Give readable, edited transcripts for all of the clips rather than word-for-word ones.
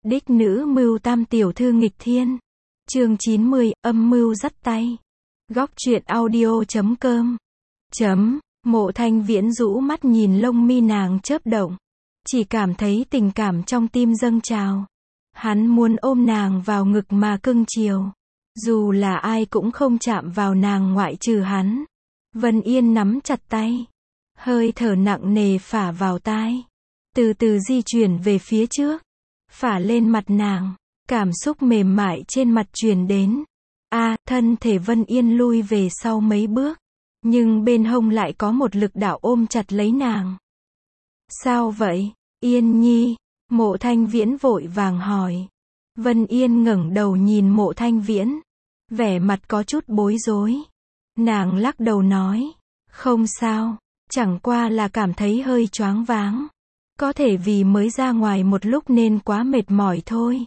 Đích nữ mưu tam tiểu thư nghịch thiên. Chương 90, âm mưu dắt tay. Góc truyện audio.com. Mộ Thanh Viễn rũ mắt nhìn lông mi nàng chớp động. Chỉ cảm thấy tình cảm trong tim dâng trào. Hắn muốn ôm nàng vào ngực mà cưng chiều. Dù là ai cũng không chạm vào nàng ngoại trừ hắn. Vân Yên nắm chặt tay. Hơi thở nặng nề phả vào tai. Từ từ di chuyển về phía trước. Phả lên mặt nàng. Cảm xúc mềm mại trên mặt truyền đến. Thân thể Vân Yên lui về sau mấy bước. Nhưng bên hông lại có một lực đạo ôm chặt lấy nàng. Sao vậy, Yên Nhi? Mộ Thanh Viễn vội vàng hỏi. Vân Yên ngẩng đầu nhìn Mộ Thanh Viễn. Vẻ mặt có chút bối rối. Nàng lắc đầu nói. Không sao, chẳng qua là cảm thấy hơi choáng váng. Có thể vì mới ra ngoài một lúc nên quá mệt mỏi thôi.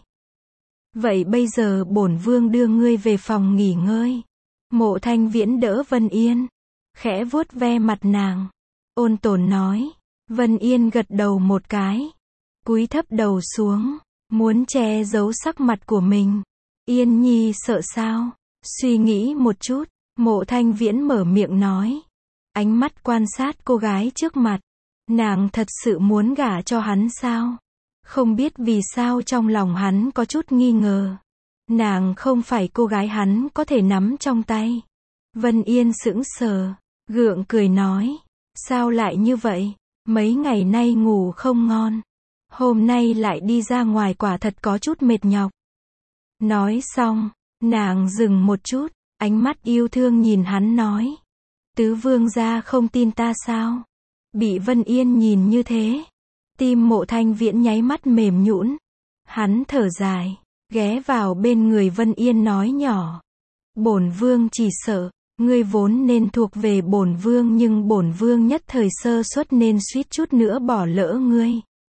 Vậy bây giờ bổn vương đưa ngươi về phòng nghỉ ngơi. Mộ Thanh Viễn đỡ Vân Yên. Khẽ vuốt ve mặt nàng. Ôn tồn nói. Vân Yên gật đầu một cái. Cúi thấp đầu xuống. Muốn che giấu sắc mặt của mình. Yên Nhi sợ sao? Suy nghĩ một chút. Mộ Thanh Viễn mở miệng nói. Ánh mắt quan sát cô gái trước mặt. Nàng thật sự muốn gả cho hắn sao? Không biết vì sao trong lòng hắn có chút nghi ngờ. Nàng không phải cô gái hắn có thể nắm trong tay. Vân Yên sững sờ, gượng cười nói. Sao lại như vậy? Mấy ngày nay ngủ không ngon. Hôm nay lại đi ra ngoài quả thật có chút mệt nhọc. Nói xong, nàng dừng một chút, ánh mắt yêu thương nhìn hắn nói. Tứ vương gia không tin ta sao? Bị Vân Yên nhìn như thế. Tim Mộ Thanh Viễn nháy mắt mềm nhũn. Hắn thở dài, ghé vào bên người Vân Yên nói nhỏ. Bổn vương chỉ sợ, ngươi vốn nên thuộc về bổn vương nhưng bổn vương nhất thời sơ suất nên suýt chút nữa bỏ lỡ ngươi.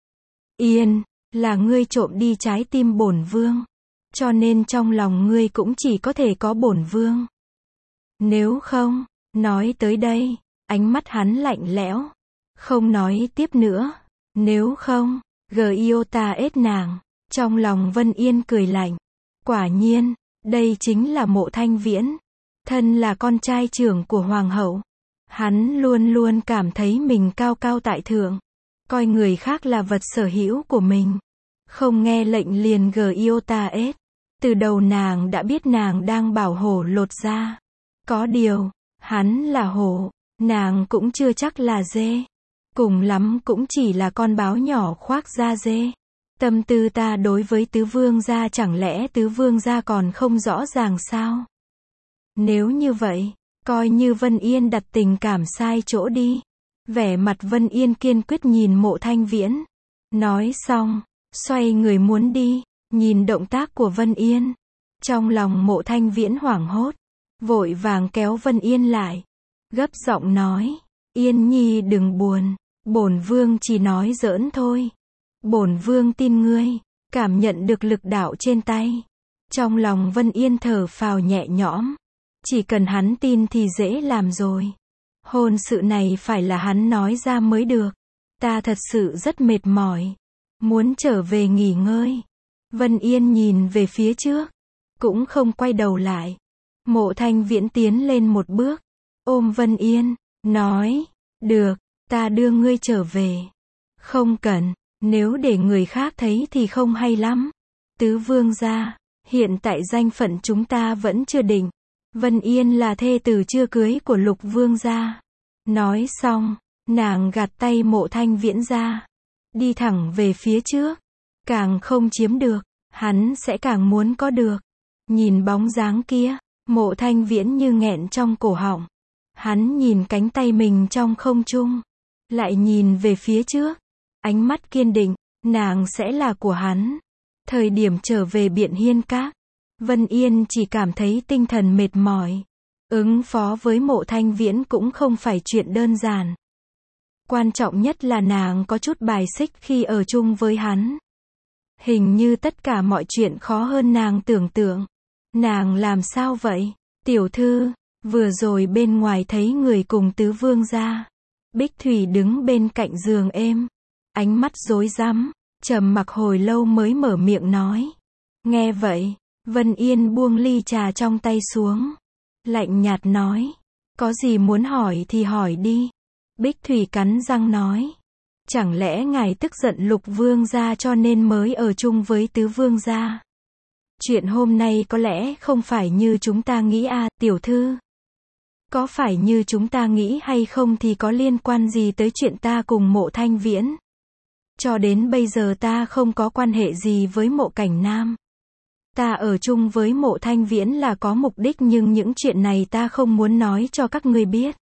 Yên, là ngươi trộm đi trái tim bổn vương. Cho nên trong lòng ngươi cũng chỉ có thể có bổn vương. Nếu không, nói tới đây, ánh mắt hắn lạnh lẽo. Không nói tiếp nữa. Nếu không, Giota ết nàng. Trong lòng Vân Yên cười lạnh. Quả nhiên, đây chính là Mộ Thanh Viễn. Thân là con trai trưởng của hoàng hậu. Hắn luôn luôn cảm thấy mình cao cao tại thượng. Coi người khác là vật sở hữu của mình. Không nghe lệnh liền Giota ết. Từ đầu nàng đã biết nàng đang bảo hổ lột ra. Có điều, hắn là hổ, nàng cũng chưa chắc là dê. Cùng lắm cũng chỉ là con báo nhỏ khoác da dê. Tâm tư ta đối với tứ vương gia chẳng lẽ tứ vương gia còn không rõ ràng sao? Nếu như vậy, coi như Vân Yên đặt tình cảm sai chỗ đi. Vẻ mặt Vân Yên kiên quyết nhìn Mộ Thanh Viễn. Nói xong, xoay người muốn đi, nhìn động tác của Vân Yên. Trong lòng Mộ Thanh Viễn hoảng hốt, vội vàng kéo Vân Yên lại. Gấp giọng nói, Yên Nhi đừng buồn. Bổn vương chỉ nói giỡn thôi. Bổn vương tin ngươi. Cảm nhận được lực đạo trên tay. Trong lòng Vân Yên thở phào nhẹ nhõm. Chỉ cần hắn tin thì dễ làm rồi. Hôn sự này phải là hắn nói ra mới được. Ta thật sự rất mệt mỏi. Muốn trở về nghỉ ngơi. Vân Yên nhìn về phía trước. Cũng không quay đầu lại. Mộ Thanh Viễn tiến lên một bước. Ôm Vân Yên. Nói. Được. Ta đưa ngươi trở về. Không cần, nếu để người khác thấy thì không hay lắm. Tứ vương gia, hiện tại danh phận chúng ta vẫn chưa định. Vân Yên là thê tử chưa cưới của Lục vương gia. Nói xong, nàng gạt tay Mộ Thanh Viễn ra. Đi thẳng về phía trước. Càng không chiếm được, hắn sẽ càng muốn có được. Nhìn bóng dáng kia, Mộ Thanh Viễn như nghẹn trong cổ họng. Hắn nhìn cánh tay mình trong không trung. Lại nhìn về phía trước. Ánh mắt kiên định. Nàng sẽ là của hắn. Thời điểm trở về Biện Hiên Các. Vân Yên chỉ cảm thấy tinh thần mệt mỏi. Ứng phó với Mộ Thanh Viễn cũng không phải chuyện đơn giản. Quan trọng nhất là nàng có chút bài xích khi ở chung với hắn. Hình như tất cả mọi chuyện khó hơn nàng tưởng tượng. Nàng làm sao vậy? Tiểu thư, vừa rồi bên ngoài thấy người cùng tứ vương gia. Bích Thủy đứng bên cạnh giường êm. Ánh mắt rối rắm. Trầm mặc hồi lâu mới mở miệng nói. Nghe vậy, Vân Yên buông ly trà trong tay xuống. Lạnh nhạt nói. Có gì muốn hỏi thì hỏi đi. Bích Thủy cắn răng nói. Chẳng lẽ ngài tức giận Lục Vương gia cho nên mới ở chung với Tứ Vương gia? Chuyện hôm nay có lẽ không phải như chúng ta nghĩ à, tiểu thư. Có phải như chúng ta nghĩ hay không thì có liên quan gì tới chuyện ta cùng Mộ Thanh Viễn? Cho đến bây giờ ta không có quan hệ gì với Mộ Cảnh Nam. Ta ở chung với Mộ Thanh Viễn là có mục đích, nhưng những chuyện này ta không muốn nói cho các ngươi biết.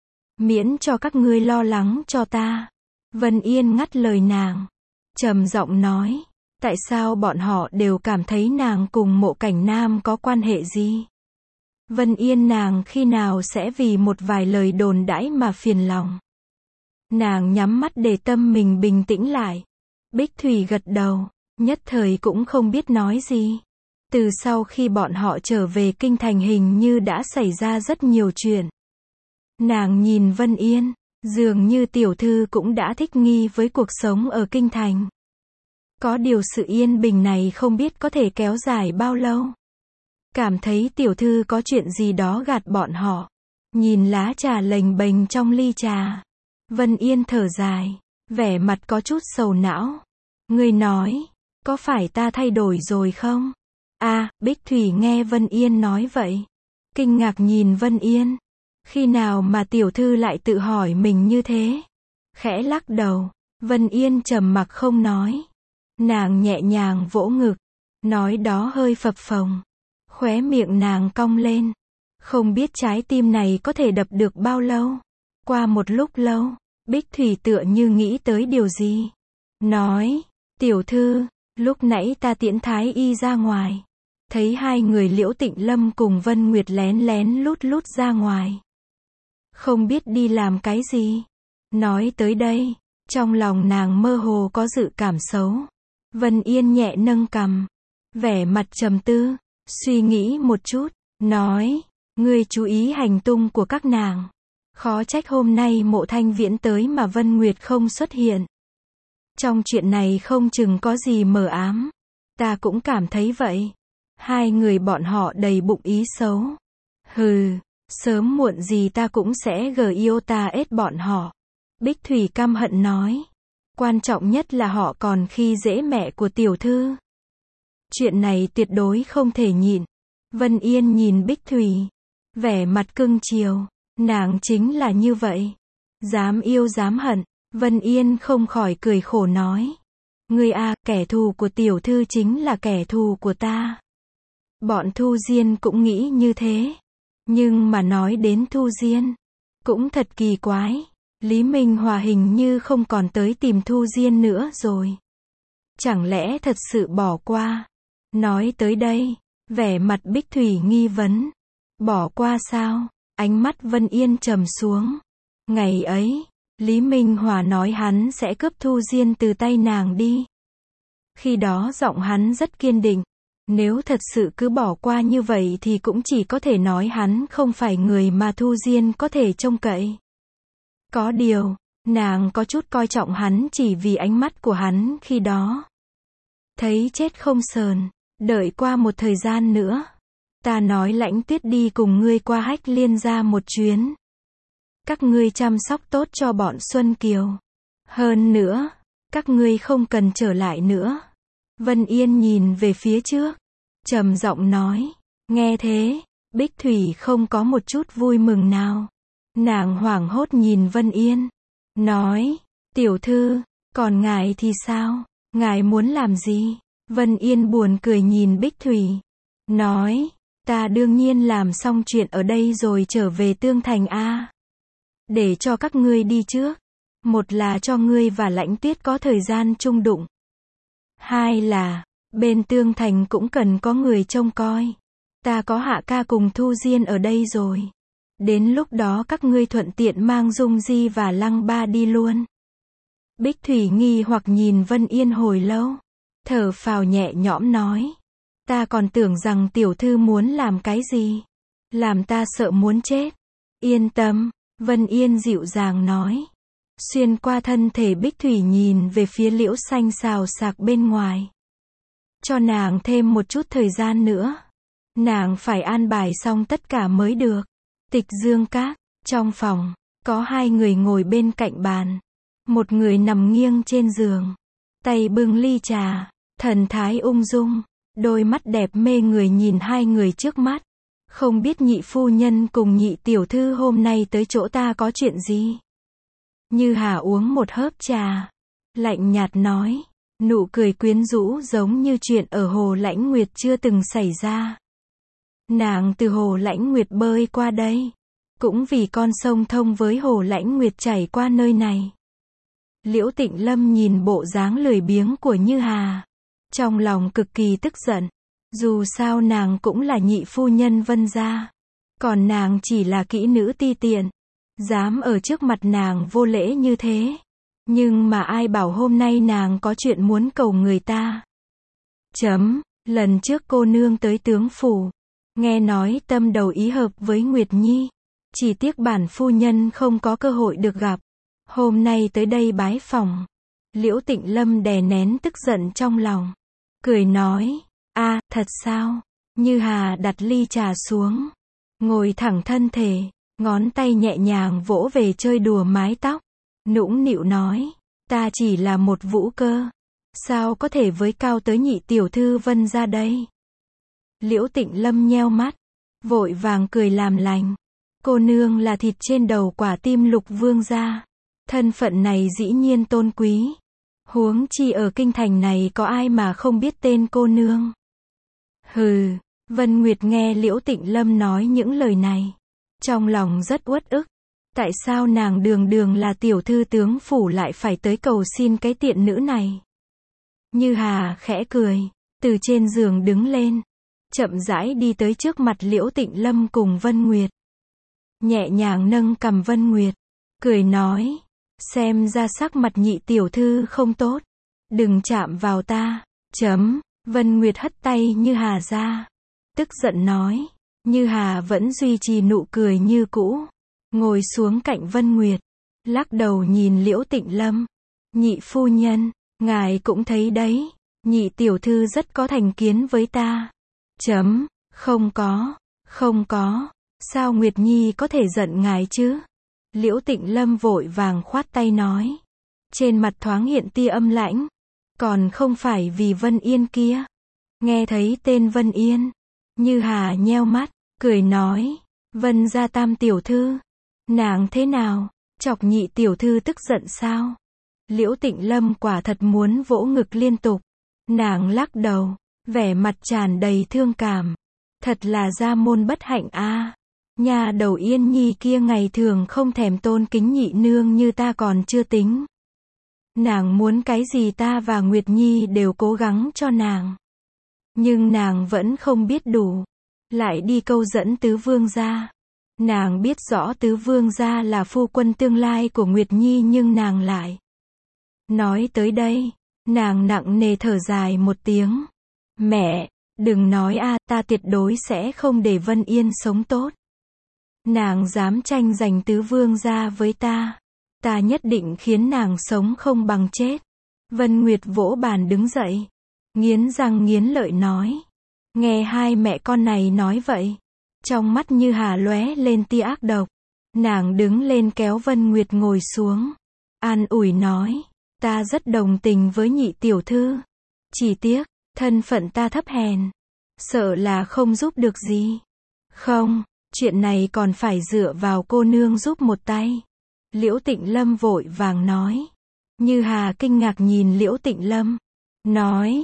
Miễn cho các ngươi lo lắng cho ta. Vân Yên ngắt lời nàng. Trầm giọng nói. Tại sao bọn họ đều cảm thấy nàng cùng Mộ Cảnh Nam có quan hệ gì? Vân Yên nàng khi nào sẽ vì một vài lời đồn đãi mà phiền lòng? Nàng nhắm mắt để tâm mình bình tĩnh lại. Bích Thủy gật đầu, nhất thời cũng không biết nói gì. Từ sau khi bọn họ trở về kinh thành hình như đã xảy ra rất nhiều chuyện. Nàng nhìn Vân Yên, dường như tiểu thư cũng đã thích nghi với cuộc sống ở kinh thành. Có điều sự yên bình này không biết có thể kéo dài bao lâu. Cảm thấy tiểu thư có chuyện gì đó gạt bọn họ. Nhìn lá trà lềnh bềnh trong ly trà. Vân Yên thở dài, vẻ mặt có chút sầu não. Ngươi nói, có phải ta thay đổi rồi không? À, Bích Thủy nghe Vân Yên nói vậy. Kinh ngạc nhìn Vân Yên. Khi nào mà tiểu thư lại tự hỏi mình như thế? Khẽ lắc đầu, Vân Yên trầm mặc không nói. Nàng nhẹ nhàng vỗ ngực, nói đó hơi phập phồng. Khóe miệng nàng cong lên. Không biết trái tim này có thể đập được bao lâu. Qua một lúc lâu, Bích Thủy tựa như nghĩ tới điều gì. Nói, tiểu thư, lúc nãy ta tiễn Thái Y ra ngoài. Thấy hai người Liễu Tịnh Lâm cùng Vân Nguyệt lén lén lút lút ra ngoài. Không biết đi làm cái gì. Nói tới đây, trong lòng nàng mơ hồ có dự cảm xấu. Vân Yên nhẹ nâng cằm, vẻ mặt trầm tư, suy nghĩ một chút, nói, ngươi chú ý hành tung của các nàng. Khó trách hôm nay Mộ Thanh Viễn tới mà Vân Nguyệt không xuất hiện. Trong chuyện này không chừng có gì mờ ám. Ta cũng cảm thấy vậy. Hai người bọn họ đầy bụng ý xấu. Hừ, sớm muộn gì ta cũng sẽ ết bọn họ. Bích Thủy căm hận nói. Quan trọng nhất là họ còn khi dễ mẹ của tiểu thư. Chuyện này tuyệt đối không thể nhịn. Vân Yên nhìn Bích Thủy, vẻ mặt cưng chiều. Nàng chính là như vậy. Dám yêu dám hận. Vân Yên không khỏi cười khổ nói. Ngươi à, kẻ thù của tiểu thư chính là kẻ thù của ta. Bọn Thu Diên cũng nghĩ như thế. Nhưng mà nói đến Thu Diên, cũng thật kỳ quái. Lý Minh Hòa hình như không còn tới tìm Thu Diên nữa rồi. Chẳng lẽ thật sự bỏ qua? Nói tới đây, vẻ mặt Bích Thủy nghi vấn. Bỏ qua sao? Ánh mắt Vân Yên trầm xuống. Ngày ấy, Lý Minh Hòa nói hắn sẽ cướp Thu Diên từ tay nàng đi. Khi đó giọng hắn rất kiên định. Nếu thật sự cứ bỏ qua như vậy thì cũng chỉ có thể nói hắn không phải người mà Thu Diên có thể trông cậy. Có điều, nàng có chút coi trọng hắn chỉ vì ánh mắt của hắn khi đó. Thấy chết không sờn, đợi qua một thời gian nữa. Ta nói Lãnh Tuyết đi cùng ngươi qua Hách Liên ra một chuyến. Các ngươi chăm sóc tốt cho bọn Xuân Kiều. Hơn nữa, các ngươi không cần trở lại nữa. Vân Yên nhìn về phía trước, trầm giọng nói. Nghe thế, Bích Thủy không có một chút vui mừng nào. Nàng hoảng hốt nhìn Vân Yên, nói, tiểu thư, còn ngài thì sao? Ngài muốn làm gì? Vân Yên buồn cười nhìn Bích Thủy, nói, ta đương nhiên làm xong chuyện ở đây rồi trở về Tương Thành a. Để cho các ngươi đi trước. Một là cho ngươi và Lãnh Tuyết có thời gian chung đụng. Hai là, bên Tương Thành cũng cần có người trông coi. Ta có Hạ ca cùng Thu Diên ở đây rồi. Đến lúc đó các ngươi thuận tiện mang Dung Di và Lăng Ba đi luôn. Bích Thủy nghi hoặc nhìn Vân Yên hồi lâu. Thở phào nhẹ nhõm nói. Ta còn tưởng rằng tiểu thư muốn làm cái gì. Làm ta sợ muốn chết. Yên tâm, Vân Yên dịu dàng nói. xuyên qua thân thể Bích Thủy nhìn về phía liễu xanh xào xạc bên ngoài. Cho nàng thêm một chút thời gian nữa. Nàng phải an bài xong tất cả mới được. Tịch Dương Các, trong phòng, có hai người ngồi bên cạnh bàn. Một người nằm nghiêng trên giường, tay bưng ly trà, thần thái ung dung, đôi mắt đẹp mê người nhìn hai người trước mắt. Không biết nhị phu nhân cùng nhị tiểu thư hôm nay tới chỗ ta có chuyện gì? Như Hà uống một hớp trà, lạnh nhạt nói, nụ cười quyến rũ giống như chuyện ở Hồ Lãnh Nguyệt chưa từng xảy ra. Nàng từ Hồ Lãnh Nguyệt bơi qua đây, cũng vì con sông thông với Hồ Lãnh Nguyệt chảy qua nơi này. Liễu Tịnh Lâm nhìn bộ dáng lười biếng của Như Hà, trong lòng cực kỳ tức giận. Dù sao nàng cũng là nhị phu nhân Vân gia, còn nàng chỉ là kỹ nữ ti tiện, dám ở trước mặt nàng vô lễ như thế. Nhưng mà ai bảo hôm nay nàng có chuyện muốn cầu người ta. Lần trước cô nương tới tướng phủ, nghe nói tâm đầu ý hợp với Nguyệt Nhi, chỉ tiếc bản phu nhân không có cơ hội được gặp. Hôm nay tới đây bái phỏng. Liễu Tịnh Lâm đè nén tức giận trong lòng, cười nói, a, thật sao? Như Hà đặt ly trà xuống, ngồi thẳng thân thể, ngón tay nhẹ nhàng vỗ về chơi đùa mái tóc, nũng nịu nói, ta chỉ là một vũ cơ, sao có thể với cao tới nhị tiểu thư Vân gia đây? Liễu Tịnh Lâm nheo mắt, vội vàng cười làm lành, cô nương là thịt trên đầu quả tim Lục vương gia, thân phận này dĩ nhiên tôn quý, huống chi ở kinh thành này có ai mà không biết tên cô nương. Hừ, Vân Nguyệt nghe Liễu Tịnh Lâm nói những lời này, trong lòng rất uất ức. Tại sao nàng đường đường là tiểu thư tướng phủ lại phải tới cầu xin cái tiện nữ này? Như Hà khẽ cười, từ trên giường đứng lên, chậm rãi đi tới trước mặt Liễu Tịnh Lâm cùng Vân Nguyệt. Nhẹ nhàng nâng cằm Vân Nguyệt, cười nói, xem ra sắc mặt nhị tiểu thư không tốt, đừng chạm vào ta. Vân Nguyệt hất tay Như Hà ra, tức giận nói. Như Hà vẫn duy trì nụ cười như cũ, ngồi xuống cạnh Vân Nguyệt, lắc đầu nhìn Liễu Tịnh Lâm. Nhị phu nhân, ngài cũng thấy đấy, nhị tiểu thư rất có thành kiến với ta. Không có, sao Nguyệt Nhi có thể giận ngài chứ? Liễu Tịnh Lâm vội vàng khoát tay nói, trên mặt thoáng hiện tia âm lãnh, còn không phải vì Vân Yên kia. Nghe thấy tên Vân Yên, Như Hà nheo mắt, cười nói, Vân gia tam tiểu thư, nàng thế nào, chọc nhị tiểu thư tức giận sao? Liễu Tịnh Lâm quả thật muốn vỗ ngực liên tục, nàng lắc đầu, vẻ mặt tràn đầy thương cảm, thật là gia môn bất hạnh a. Nhà đầu Yên Nhi kia ngày thường không thèm tôn kính nhị nương như ta còn chưa tính. Nàng muốn cái gì ta và Nguyệt Nhi đều cố gắng cho nàng. Nhưng nàng vẫn không biết đủ. Lại đi câu dẫn tứ vương gia. Nàng biết rõ tứ vương gia là phu quân tương lai của Nguyệt Nhi nhưng nàng lại. Nói tới đây, nàng nặng nề thở dài một tiếng. Mẹ, đừng nói a, ta tuyệt đối sẽ không để Vân Yên sống tốt. Nàng dám tranh giành tứ vương gia với ta. Ta nhất định khiến nàng sống không bằng chết. Vân Nguyệt vỗ bàn đứng dậy, nghiến răng nghiến lợi nói. Nghe hai mẹ con này nói vậy, trong mắt Như Hà lóe lên tia ác độc. Nàng đứng lên kéo Vân Nguyệt ngồi xuống, an ủi nói, ta rất đồng tình với nhị tiểu thư. Chỉ tiếc, thân phận ta thấp hèn, sợ là không giúp được gì. Không, chuyện này còn phải dựa vào cô nương giúp một tay. Liễu Tịnh Lâm vội vàng nói. Như Hà kinh ngạc nhìn Liễu Tịnh Lâm, nói,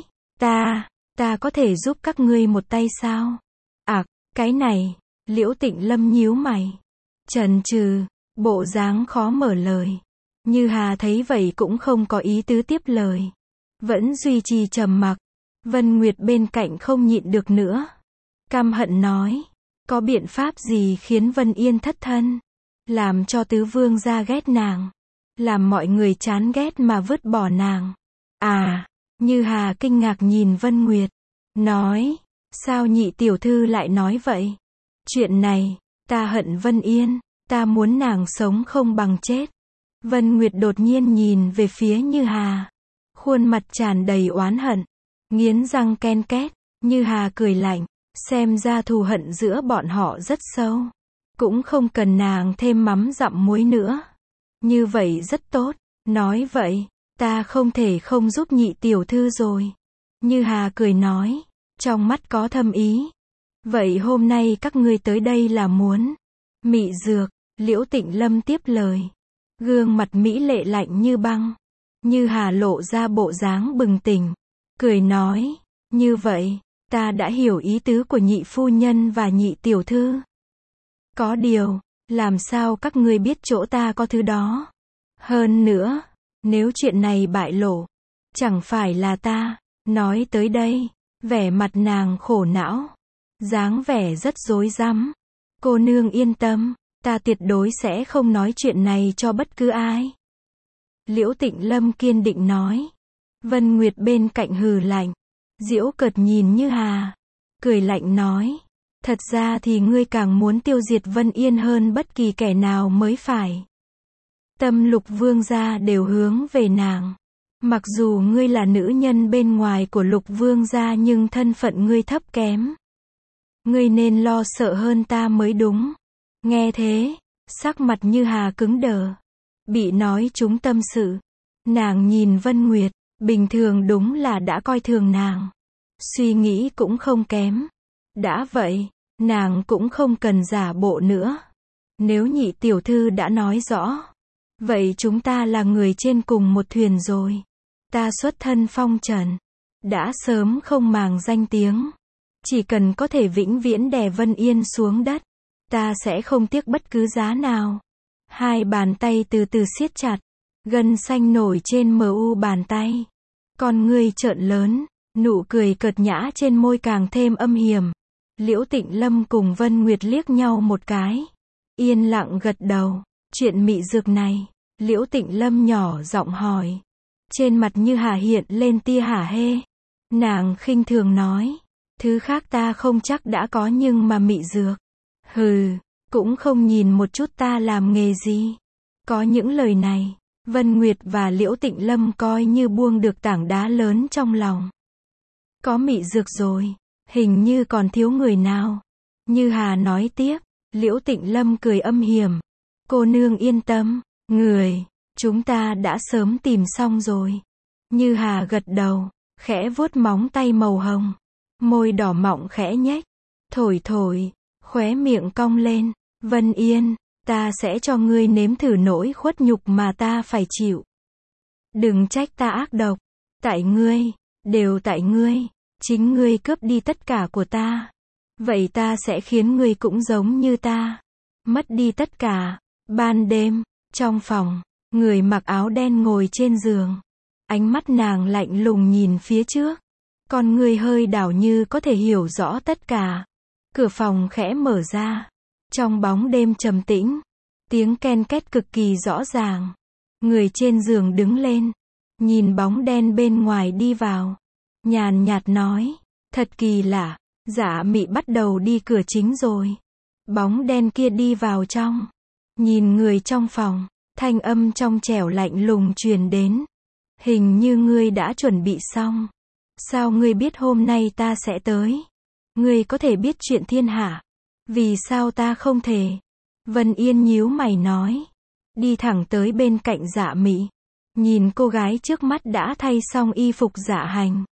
ta có thể giúp các ngươi một tay sao? Cái này, Liễu Tịnh Lâm nhíu mày, chần chừ, bộ dáng khó mở lời. Như Hà thấy vậy cũng không có ý tứ tiếp lời, vẫn duy trì trầm mặc. Vân Nguyệt bên cạnh không nhịn được nữa, căm hận nói, có biện pháp gì khiến Vân Yên thất thân, làm cho tứ vương gia ghét nàng, làm mọi người chán ghét mà vứt bỏ nàng? Như Hà kinh ngạc nhìn Vân Nguyệt, nói, sao nhị tiểu thư lại nói vậy? Chuyện này, ta hận Vân Yên, ta muốn nàng sống không bằng chết. Vân Nguyệt đột nhiên nhìn về phía Như Hà. Khuôn mặt tràn đầy oán hận. Nghiến răng ken két. Như Hà cười lạnh. Xem ra thù hận giữa bọn họ rất sâu. Cũng không cần nàng thêm mắm dặm muối nữa. Như vậy rất tốt. Nói vậy, ta không thể không giúp nhị tiểu thư rồi. Như Hà cười nói. Trong mắt có thâm ý. Vậy hôm nay các ngươi tới đây là muốn mị dược. Liễu Tịnh Lâm tiếp lời. Gương mặt mỹ lệ lạnh như băng. Như Hà lộ ra bộ dáng bừng tỉnh. Cười nói. Như vậy, ta đã hiểu ý tứ của nhị phu nhân và nhị tiểu thư. Có điều, làm sao các ngươi biết chỗ ta có thứ đó? Hơn nữa, nếu chuyện này bại lộ, chẳng phải là ta. Nói tới đây, vẻ mặt nàng khổ não. Dáng vẻ rất rối rắm. Cô nương yên tâm, ta tuyệt đối sẽ không nói chuyện này cho bất cứ ai. Liễu Tịnh Lâm kiên định nói. Vân Nguyệt bên cạnh hừ lạnh. Giễu cợt nhìn Như Hà. Cười lạnh nói. Thật ra thì ngươi càng muốn tiêu diệt Vân Yên hơn bất kỳ kẻ nào mới phải. Tâm Lục Vương gia đều hướng về nàng. Mặc dù ngươi là nữ nhân bên ngoài của Lục Vương gia nhưng thân phận ngươi thấp kém. Ngươi nên lo sợ hơn ta mới đúng. Nghe thế, sắc mặt Như Hà cứng đờ. Bị nói trúng tâm sự. Nàng nhìn Vân Nguyệt, bình thường đúng là đã coi thường nàng. Suy nghĩ cũng không kém. Đã vậy, nàng cũng không cần giả bộ nữa. Nếu nhị tiểu thư đã nói rõ, vậy chúng ta là người trên cùng một thuyền rồi. Ta xuất thân phong trần, đã sớm không màng danh tiếng. Chỉ cần có thể vĩnh viễn đè Vân Yên xuống đất, ta sẽ không tiếc bất cứ giá nào. Hai bàn tay từ từ siết chặt, gân xanh nổi trên mu bàn tay. Con ngươi trợn lớn, nụ cười cợt nhã trên môi càng thêm âm hiểm. Liễu Tịnh Lâm cùng Vân Nguyệt liếc nhau một cái. Yên lặng gật đầu. Chuyện mị dược này, Liễu Tịnh Lâm nhỏ giọng hỏi. Trên mặt Như Hà hiện lên tia hả hê. Nàng khinh thường nói. Thứ khác ta không chắc đã có nhưng mà mị dược. Hừ, cũng không nhìn một chút ta làm nghề gì. Có những lời này, Vân Nguyệt và Liễu Tịnh Lâm coi như buông được tảng đá lớn trong lòng. Có mị dược rồi, hình như còn thiếu người nào. Như Hà nói tiếp, Liễu Tịnh Lâm cười âm hiểm. Cô nương yên tâm, chúng ta đã sớm tìm xong rồi. Như Hà gật đầu, khẽ vuốt móng tay màu hồng. Môi đỏ mọng khẽ nhếch, thổi, khóe miệng cong lên. Vân Yên, ta sẽ cho ngươi nếm thử nỗi khuất nhục mà ta phải chịu. Đừng trách ta ác độc, tại ngươi, đều tại ngươi, chính ngươi cướp đi tất cả của ta. Vậy ta sẽ khiến ngươi cũng giống như ta, mất đi tất cả. Ban đêm, trong phòng, người mặc áo đen ngồi trên giường. Ánh mắt nàng lạnh lùng nhìn phía trước. Con người hơi đảo như có thể hiểu rõ tất cả. Cửa phòng khẽ mở ra. Trong bóng đêm trầm tĩnh, tiếng ken két cực kỳ rõ ràng. Người trên giường đứng lên, nhìn bóng đen bên ngoài đi vào. Nhàn nhạt nói, thật kỳ lạ, Dạ Mị bắt đầu đi cửa chính rồi. Bóng đen kia đi vào trong. Nhìn người trong phòng, thanh âm trong trẻo lạnh lùng truyền đến. Hình như ngươi đã chuẩn bị xong. Sao ngươi biết hôm nay ta sẽ tới? Ngươi có thể biết chuyện thiên hạ. Vì sao ta không thể? Vân Yên nhíu mày nói. Đi thẳng tới bên cạnh Dạ Mị. Nhìn cô gái trước mắt đã thay xong y phục dạ hành.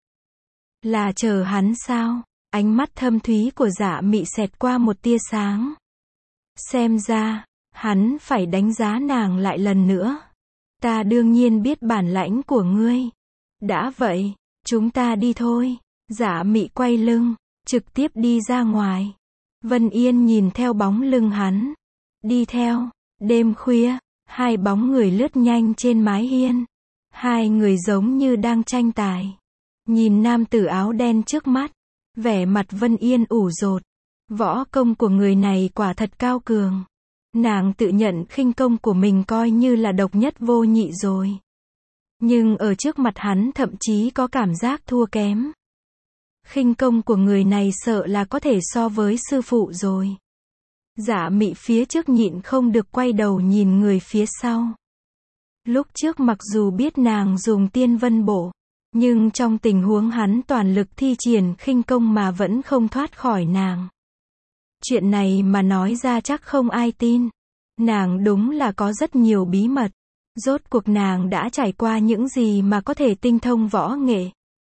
Là chờ hắn sao? Ánh mắt thâm thúy của Dạ Mị xẹt qua một tia sáng. Xem ra, hắn phải đánh giá nàng lại lần nữa. Ta đương nhiên biết bản lãnh của ngươi. Đã vậy, chúng ta đi thôi. Dạ Mị quay lưng, trực tiếp đi ra ngoài. Vân Yên nhìn theo bóng lưng hắn. Đi theo. Đêm khuya, hai bóng người lướt nhanh trên mái hiên. Hai người giống như đang tranh tài. Nhìn nam tử áo đen trước mắt. Vẻ mặt Vân Yên ủ rột. Võ công của người này quả thật cao cường. Nàng tự nhận khinh công của mình coi như là độc nhất vô nhị rồi. Nhưng ở trước mặt hắn thậm chí có cảm giác thua kém. Khinh công của người này sợ là có thể so với sư phụ rồi. Dạ Mị phía trước nhịn không được quay đầu nhìn người phía sau. Lúc trước mặc dù biết nàng dùng tiên vân bổ, nhưng trong tình huống hắn toàn lực thi triển khinh công mà vẫn không thoát khỏi nàng. Chuyện này mà nói ra chắc không ai tin. Nàng đúng là có rất nhiều bí mật. Rốt cuộc nàng đã trải qua những gì mà có thể tinh thông võ nghệ.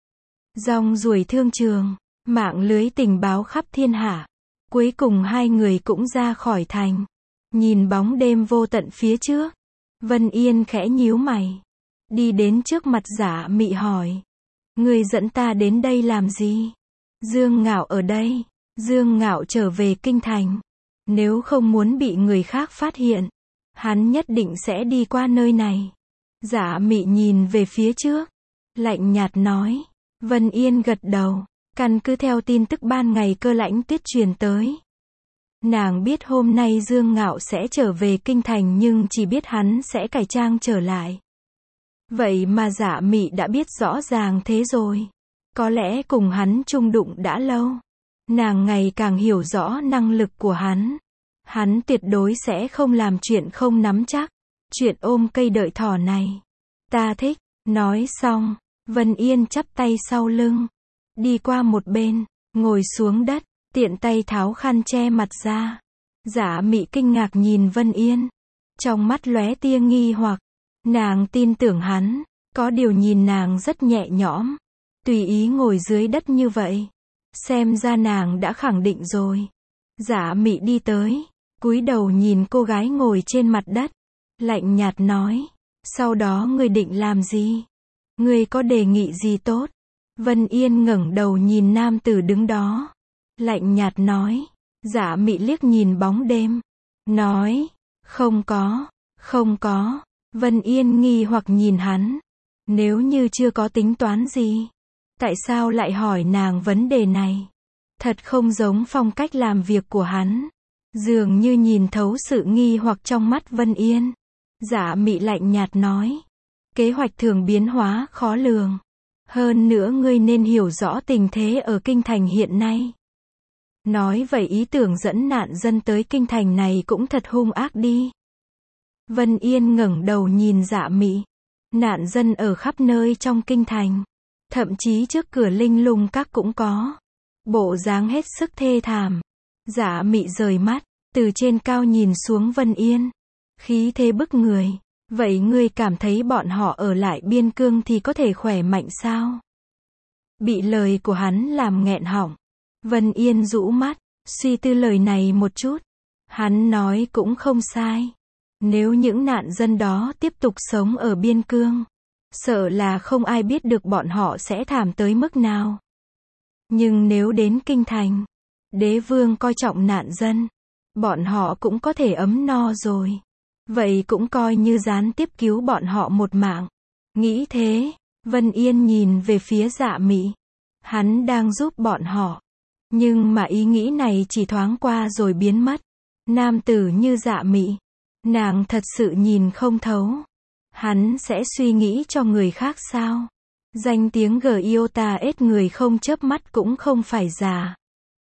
Rong ruổi thương trường, mạng lưới tình báo khắp thiên hạ. Cuối cùng hai người cũng ra khỏi thành. Nhìn bóng đêm vô tận phía trước, Vân Yên khẽ nhíu mày. Đi đến trước mặt Giả Mị hỏi. Ngươi dẫn ta đến đây làm gì? Dương Ngạo ở đây. Dương Ngạo trở về kinh thành. Nếu không muốn bị người khác phát hiện, hắn nhất định sẽ đi qua nơi này. Giả Mị nhìn về phía trước, lạnh nhạt nói. Vân Yên gật đầu, căn cứ theo tin tức ban ngày Cơ Lãnh Tuyết truyền tới. Nàng biết hôm nay Dương Ngạo sẽ trở về kinh thành nhưng chỉ biết hắn sẽ cải trang trở lại. Vậy mà Giả Mị đã biết rõ ràng thế rồi. Có lẽ cùng hắn chung đụng đã lâu. Nàng ngày càng hiểu rõ năng lực của hắn. Hắn tuyệt đối sẽ không làm chuyện không nắm chắc. Chuyện ôm cây đợi thỏ này. Ta thích. Nói xong, Vân Yên chắp tay sau lưng. Đi qua một bên, ngồi xuống đất, tiện tay tháo khăn che mặt ra. Giả Mị kinh ngạc nhìn Vân Yên. Trong mắt lóe tia nghi hoặc. Nàng tin tưởng hắn, có điều nhìn nàng rất nhẹ nhõm. Tùy ý ngồi dưới đất như vậy. Xem ra nàng đã khẳng định rồi. Giả Mị đi tới, cúi đầu nhìn cô gái ngồi trên mặt đất. Lạnh nhạt nói. Sau đó ngươi định làm gì? Ngươi có đề nghị gì tốt? Vân Yên ngẩng đầu nhìn nam tử đứng đó. Lạnh nhạt nói. Giả Mị liếc nhìn bóng đêm. Nói. Không có. Không có. Vân Yên nghi hoặc nhìn hắn. Nếu như chưa có tính toán gì, tại sao lại hỏi nàng vấn đề này? Thật không giống phong cách làm việc của hắn. Dường như nhìn thấu sự nghi hoặc trong mắt Vân Yên. Giả Mị lạnh nhạt nói. Kế hoạch thường biến hóa khó lường. Hơn nữa ngươi nên hiểu rõ tình thế ở kinh thành hiện nay. Nói vậy ý tưởng dẫn nạn dân tới kinh thành này cũng thật hung ác đi. Vân Yên ngẩng đầu nhìn Dạ Mị. Nạn dân ở khắp nơi trong kinh thành. Thậm chí trước cửa Linh Lung Các cũng có. Bộ dáng hết sức thê thảm. Dạ Mị rời mắt, từ trên cao nhìn xuống Vân Yên. Khí thế bức người. Vậy ngươi cảm thấy bọn họ ở lại biên cương thì có thể khỏe mạnh sao? Bị lời của hắn làm nghẹn họng. Vân Yên rũ mắt, suy tư lời này một chút. Hắn nói cũng không sai. Nếu những nạn dân đó tiếp tục sống ở biên cương, sợ là không ai biết được bọn họ sẽ thảm tới mức nào. Nhưng nếu đến kinh thành, đế vương coi trọng nạn dân, bọn họ cũng có thể ấm no rồi. Vậy cũng coi như gián tiếp cứu bọn họ một mạng. Nghĩ thế, Vân Yên nhìn về phía Dạ Mị. Hắn đang giúp bọn họ. Nhưng mà ý nghĩ này chỉ thoáng qua rồi biến mất. Nam tử như Dạ Mị, nàng thật sự nhìn không thấu. Hắn sẽ suy nghĩ cho người khác sao? Danh tiếng Giota ết người không chớp mắt cũng không phải giả.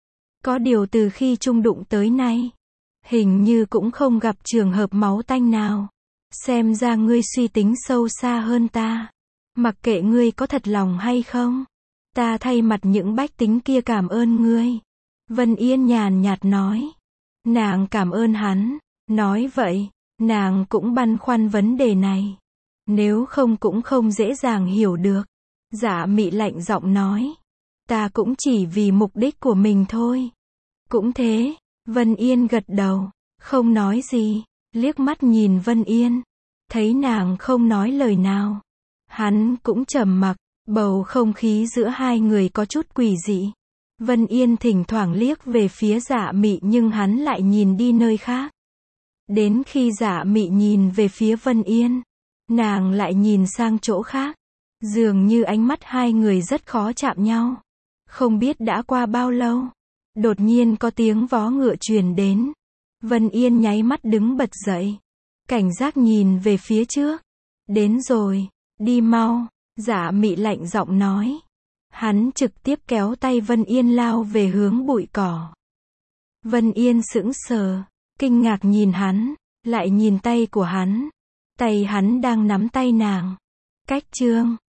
Có điều từ khi chung đụng tới nay, hình như cũng không gặp trường hợp máu tanh nào. Xem ra ngươi suy tính sâu xa hơn ta. Mặc kệ ngươi có thật lòng hay không, ta thay mặt những bách tính kia cảm ơn ngươi. Vân Yên nhàn nhạt nói. Nàng cảm ơn hắn. Nói vậy, nàng cũng băn khoăn vấn đề này. Nếu không cũng không dễ dàng hiểu được. Dạ Mị lạnh giọng nói. Ta cũng chỉ vì mục đích của mình thôi. Cũng thế. Vân Yên gật đầu, không nói gì, liếc mắt nhìn Vân Yên. Thấy nàng không nói lời nào. Hắn cũng trầm mặc, bầu không khí giữa hai người có chút quỷ dị. Vân Yên thỉnh thoảng liếc về phía Dạ Mị nhưng hắn lại nhìn đi nơi khác. Đến khi Dạ Mị nhìn về phía Vân Yên, nàng lại nhìn sang chỗ khác. Dường như ánh mắt hai người rất khó chạm nhau. Không biết đã qua bao lâu. Đột nhiên có tiếng vó ngựa truyền đến. Vân Yên nháy mắt đứng bật dậy. Cảnh giác nhìn về phía trước. Đến rồi, đi mau. Dạ Mị lạnh giọng nói. Hắn trực tiếp kéo tay Vân Yên lao về hướng bụi cỏ. Vân Yên sững sờ, kinh ngạc nhìn hắn, lại nhìn tay của hắn. Tay hắn đang nắm tay nàng. Cách chương